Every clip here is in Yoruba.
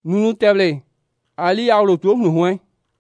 nunu teble ali awlo to nu hwen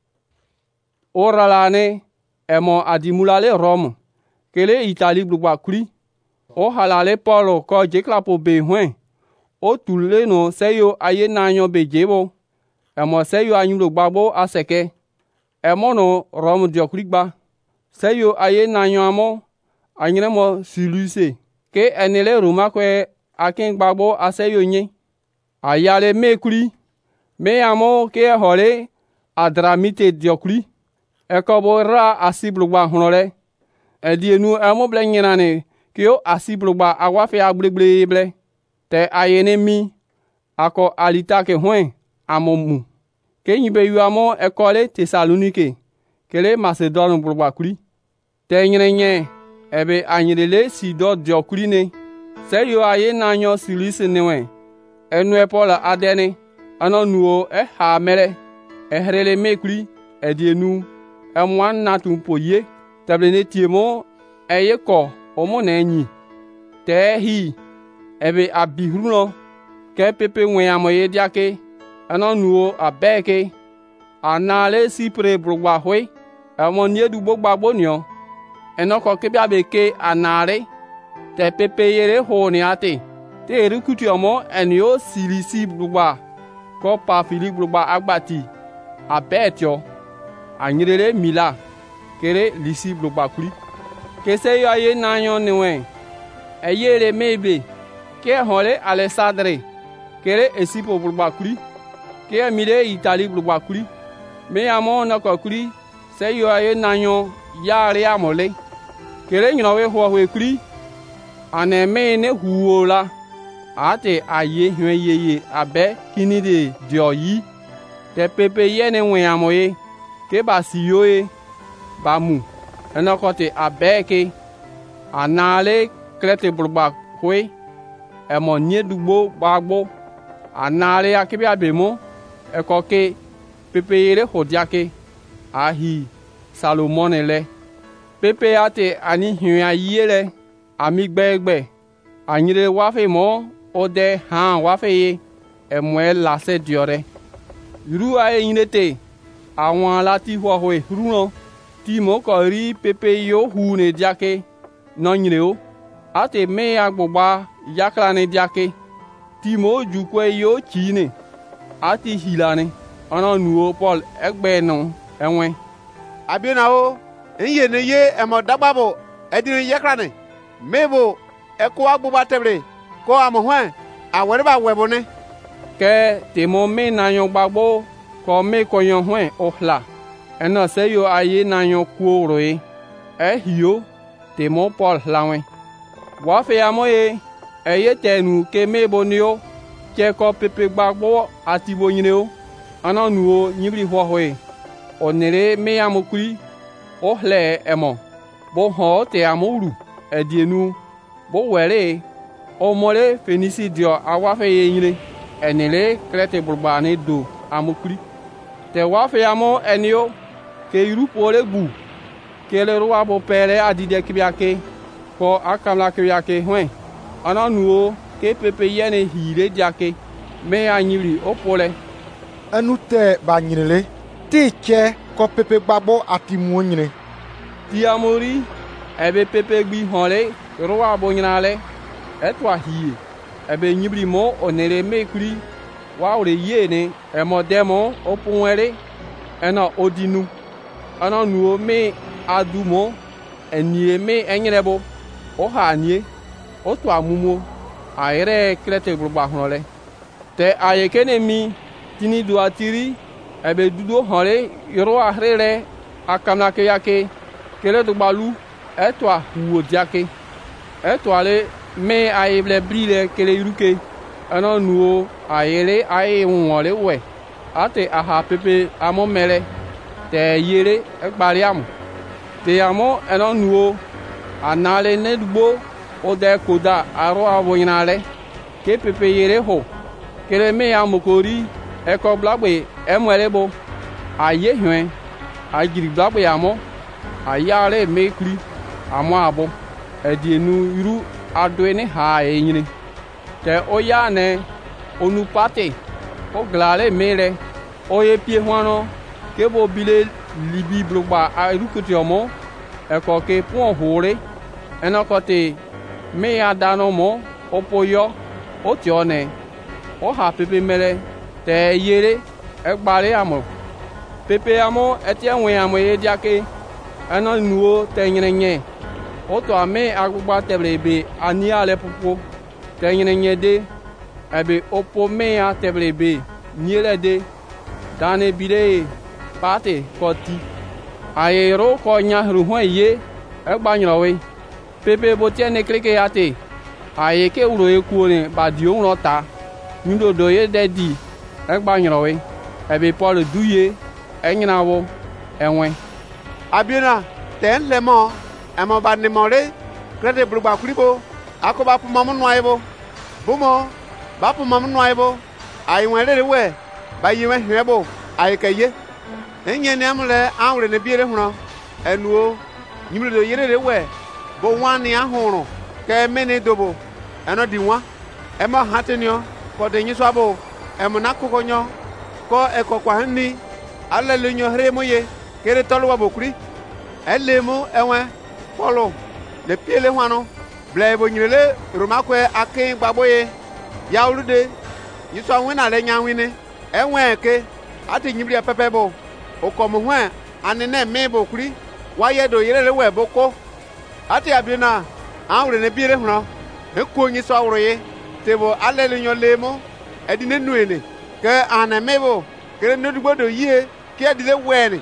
orala ne emo adimulale Rome kele Italie blugba kuri o halale Paulo ko jeklapo be hwen o tulle no seyo aye nanyo be jebo emo seyo anyulo gbagbo aseke emo no Rome diokrigba seyo aye nanyo amo anyremo siluse ke enele Roma kwe akin gbagbo aseyo nye ayale mekuri me amo ke hole Adramite diokuri ekobo ra asiblugba hunore edienu amo blenyenane kio asiblugba awafe agblegble ble te ayene mi ako alitake hwen amomu ke nyibe yu amo ekole Tesalonike kele Macedon blugba kuri te nyenye ebe anyirele sido diokuri ne seyo aye nanyo silise newe enu epola adene ano nuo ha mere ehrele mekuri edienu emwan natum poye tablene tiemo eyeko omo na enyi te hi ebe abihruno ke pepe nwe amoye diake ano nuo abeke anale sipre brugba hwe emo niedu gbogba bonio enoko ke biabeke anare te pepe yere ho ni ate te rukuti omo enio silisi brugba ko pa fili brugba agbati abetio anyirele mila kere lisi blogba kuri kese yo aye nanyo niwe eyere mebe ke hole Alessandre kere esipo blogba kuri ke mire Italie blogba kuri me amo na ko kuri se yo aye nanyo yare amole kere nyinowe ho kuri aneme ne huola ate aye hweyeye abe kinide dioyi te pepe yene nwe amoye ke ba siyoe ba mu enokote abeke anale krete blugba hwe emo nye dugbo gbagbo anale akibi abemo ekoke pepe yere hodiake ahi Salomonele pepe ate ani hia yele amigbegbe anyire wafe mo ode han wafe ye emwe lase diore ru aye yinete àwọn láti huahue runo tí mo kò rí pepe yóò hu ne diake nọnyere o ate me agbogba yakla ne diake tí mo jukwe yóò chi ne ati hilane ọ̀nà nuo Paul egbe no enwe abina o enye ne ye emo dagbabo edin yakla ne mebo eko agbogba tebre ko amohwan awere ba webone ke temo me nanyo gbagbo ko me ko yon hwen ohla eno seyo aye nanyo kuoroe hio temo Paul lawen wa fe amoye eye tenu ke me bonio ke ko pepe gbagbo ati bonyine o ana nuo nyibri hohoe onere me amokuri ohle emo bo ho te amuru edienu bo were o mole fenisi dio awafe yire enele krete burbane do amokuri te wafe amo enio ke irupo le bu ke le roa bo pere adide kibiake ko akamla kibiake hwen ana nuo ke pepe yene hire diake me anyiri opole anu te ba nyirele ti che ko pepe gbagbo ati mu nyire ti amori ebe pepe gbi honle roa bo nyinale etwa hie ebe nyibri mo onere mekuri wa ore yene emo demo opunwere ena odinu ana nuo me adumo enie me enyerebo o ha anie o to amumo ayere krete gbugba honle te ayekene mi tini do atiri ebe dudo honle yoro ahrere akamla ke yake kele do balu etwa huo diake etwa le me ayeble brile kele yuruke ana nuo ayele aye wonle we ate aha pepe amo mele te yere egbariam te amo ana nuo anale nedugbo ode koda aro awonyale ke pepe yere ho kele me amokori eko blagbe emwelebo aye hwen agiri blagbe amo ayare mekuri amo abo edienu iru adoene ha enyine te oyane onupate o glale mere o ye pie hwano ke bo bile libi blogba a rukuti omo e ko ke pon hore eno ko te me ya dano mo o poyo o tione o ha pepe mere te yere e gbare amo pepe amo eti enwe amo ye diake eno nuo te nyenye o to ame agugba teblebe ani ale popo te nyenye de ebe opo me ya teblebe niele de dane bile pate koti ayero ko nya ruhon ye egba nyowe pepe bo tiene kleke ate aye ke uro eku ni ba di o ro ta ndodo ye dedi egba nyowe ebe Paul duye enyinawo enwe abiena ten lemo emo ba ni more krede blugba kuribo akoba pu mamu no ayebo bumo ba pu mamu no ayebo ayi were we ba yi we hwebo ayi kaye enye ne amle awre ne biere huno enuo nyimle do yere we bo wan ya huru ke mene dobo eno di wa emo hatenio ko de nyiso abo emo nakukonyo ko ekokwa hanni alele nyo hremo ye kere tolwa bokuri elemo enwe polo le piele hwano blebo nyirele romakwe akin gbaboye yaulude nyiso anwina le nyanwine enwe ke ati nyibri pepebo okomo hwan anene mebo kuri waye do yere we boko ati abina awre ne biere hno eko nyiso awroye tebo alele nyo lemo edine nuene ke anemebo kere nodugbodo yie ke adile wene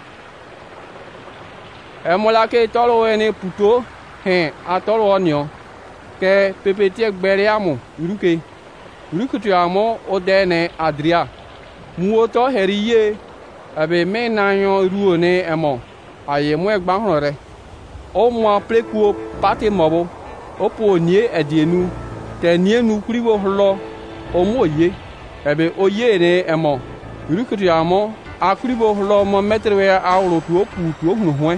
emola ke tolo ene puto atolo onio ke pepeti egbere amo urukutu amo odene adria muoto heriye abe menanyo ruone emo aye mo egba hore o mo pleku pate mobo opo nie edienu te nie nu kuriwo hlo o mo ye ebe oye ne emo urukutu amo akuribo hlo mo metrewe awro tu opu tu ohunu ho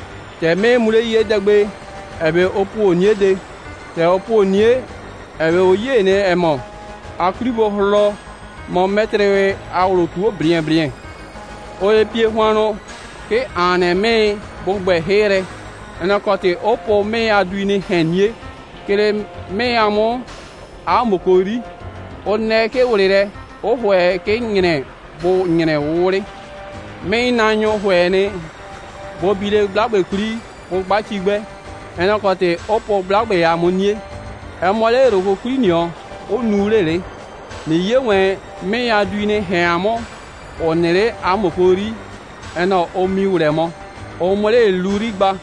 te me mure ye dagbe ebe opo nie de te opo nie ebe oye ne emo akuribo hlo mo metrewe awro tu bien oye pie hwano ke aneme bogbe here ena kote opo me aduini henye kele me amo amokori onne ke wolire o hwe ke nyine bo nyine wore me nanyo hwene bo bile blagbe kuri bo gbachigbe ena kote opo blagbe ya monie emole rogo kuri nio o nurele ni yewe me aduini he amo onere amokori ena omi uremo o mole luri gba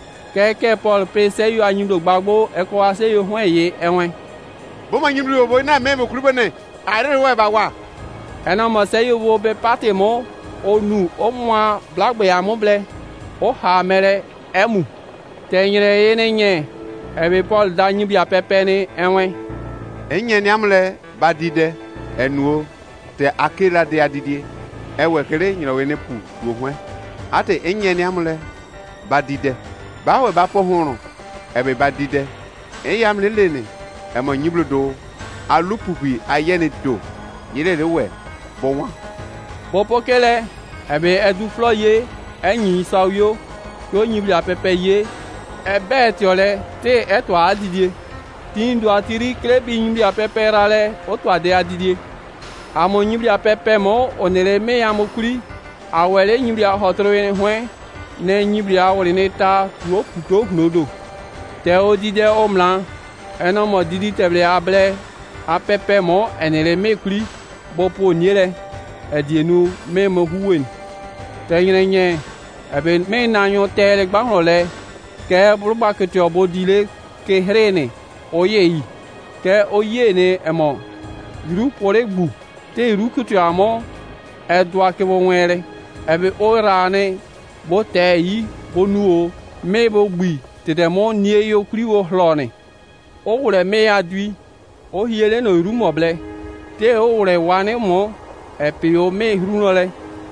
keke Paul pese yo anyimdo gbagbo eko ase yo hon eye enwen bo ma nyimdo bo na me mokuru bene are we ba wa ena mo se yo wo be pate mo onu o mwa blagbe amoble o ha mere emu tenyere ye nenye ebe Paul da nyibi apepe ni enwen enye ni amle badide enuo te akela de adidie ewe kere nyirawe ne pu wo hwe ate enye ni amle badide bawe ba po hunu ebe badide eyam lelene emo nyibludo alupupi ayene do yire lewe bonwa popo kele ebe edu floye enyi sawyo yo nyibli apepe ye ebe tiole te eto adidie tindo atiri klebi nyibli apepe rale oto ade adidie amo nyibli apepe mo onere me amokuri awele nyibli ahotrowe hwe ne nyibli awole ne ta tuo puto gnodo te odide omla eno mo didi teble able apepe mo enere me kuri bopo niele edienu me mo huwen te nyenye ebe me nanyo tele gbanole ke burba ke ti obodile ke hrene oyeyi ke oyene emo iru pore gbu te iru kutu amo edwa ke bo nwere ebe orane bo te yi bonuo me bo gbi te demo nie yo kriwo hlone o wure me adui o hiele no iru moble te o wure wane mo epi o me hrunole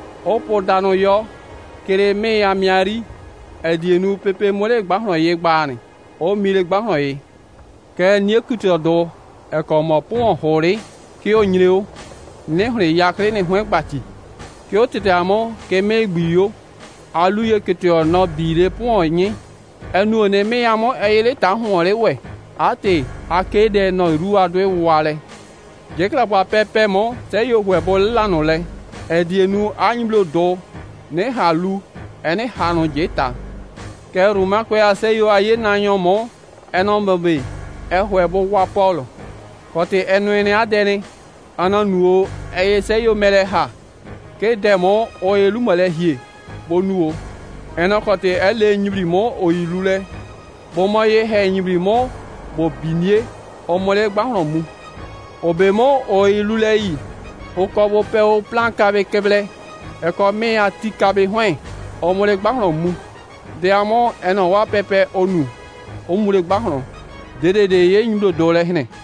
o podano yo kere me amiari edienu pepe mole gbahno ye gbani o mile gbahno ye ke nie kutu do e ko mo pon hore ki o nyire o ne hre yakre ne hwen gbati ke o tete amo ke me gbiyo aluye ke te ono bile po yin enu ne me amo eyele ta hon le we ate akede no ru adwe wale jekla pa pepe mo se yo hwe bo lanu le edienu anyiblo do ne halu ene hanu jeta ke ruma kwe ase yo aye nanyo mo eno mbe ehwe bo wa polo kote enu ene adene ananuo eye se yo mele ha ke demo o elu mele hie bonuo eno kote ele nyibri mo o ilule bo mo ye he nyibri mo bo binie o mole gbahron mu obemo o ilule yi o ko bo pe o plan kabe keble e ko me ati kabe hwen o mole gbahron mu de amo eno wa pepe onu o mole gbahron de ye nyudo dole hne